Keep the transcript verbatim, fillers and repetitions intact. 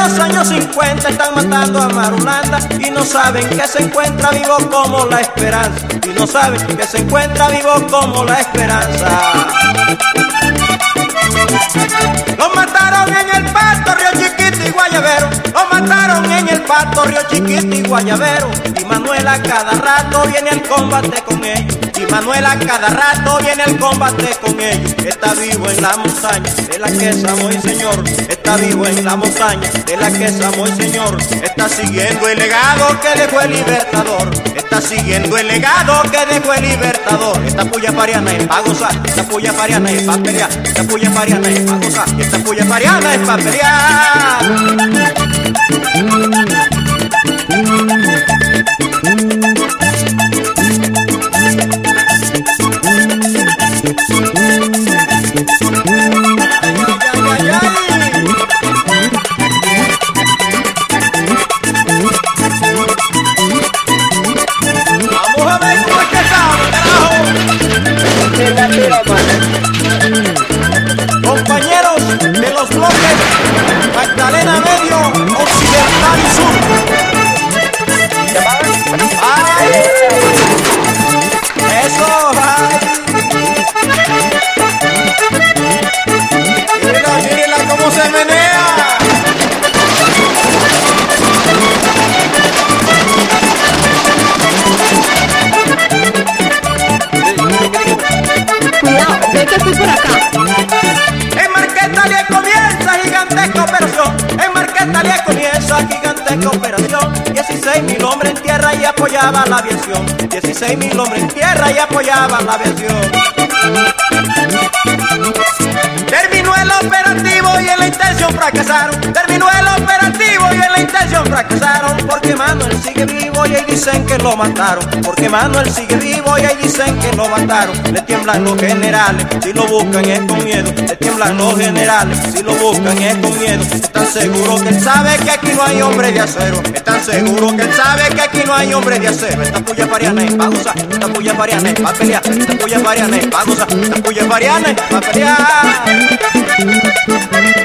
los años cincuenta están matando a Marulanda y no saben que se encuentra vivo como la esperanza. Y no saben que se encuentra vivo como la esperanza. Lo mataron en el Pasto, Río Chiquito y Guayabero. Lo mataron en el Pasto, Río Chiquito y Guayabero. Y Manuela cada rato viene al combate con ellos. Y Manuela cada rato viene al combate con ellos. Está vivo en la montaña de la que es amo y señor. Está vivo en la montaña de la que es amo y señor. Está siguiendo el legado que dejó el Libertador. Está siguiendo el legado que dejó el Libertador. Esta puya pariana es pa' gozar. Esta puya pariana es pa' pelear. Esta puya pariana es pa' gozar. Esta puya pariana es pa' pelear. Compañeros de los bloques Magdalena Medio, Occidental y Sur. ¡Ay! ¡Eso! ¡Ay! ¡Mírala, mírala cómo se menea! Cuidado, ve que estoy por acá. En Marquetalia comienza gigantesca operación. En Marquetalia comienza gigantesca operación. dieciséis mil hombres en tierra y apoyaban la aviación. dieciséis mil hombres en tierra y apoyaban la aviación. Terminó el operativo y en la intención fracasaron. Terminó el operativo y en la intención fracasaron. Porque Manuel sigue vivo y ahí dicen que lo mataron. Porque Manuel sigue vivo y ahí dicen que lo mataron. Le tiemblan los generales, si lo buscan es con miedo. Le tiemblan los generales, si lo buscan es con miedo. Están seguros que él sabe que aquí no hay hombre de acero. Están seguros que él sabe que aquí no hay hombre de acero. Esta puya pariana es pa' gozar. Esta puya pariana es pa' pelear. Esta puya pariana es pa' gozar. Esta puya pariana es pa' pelear.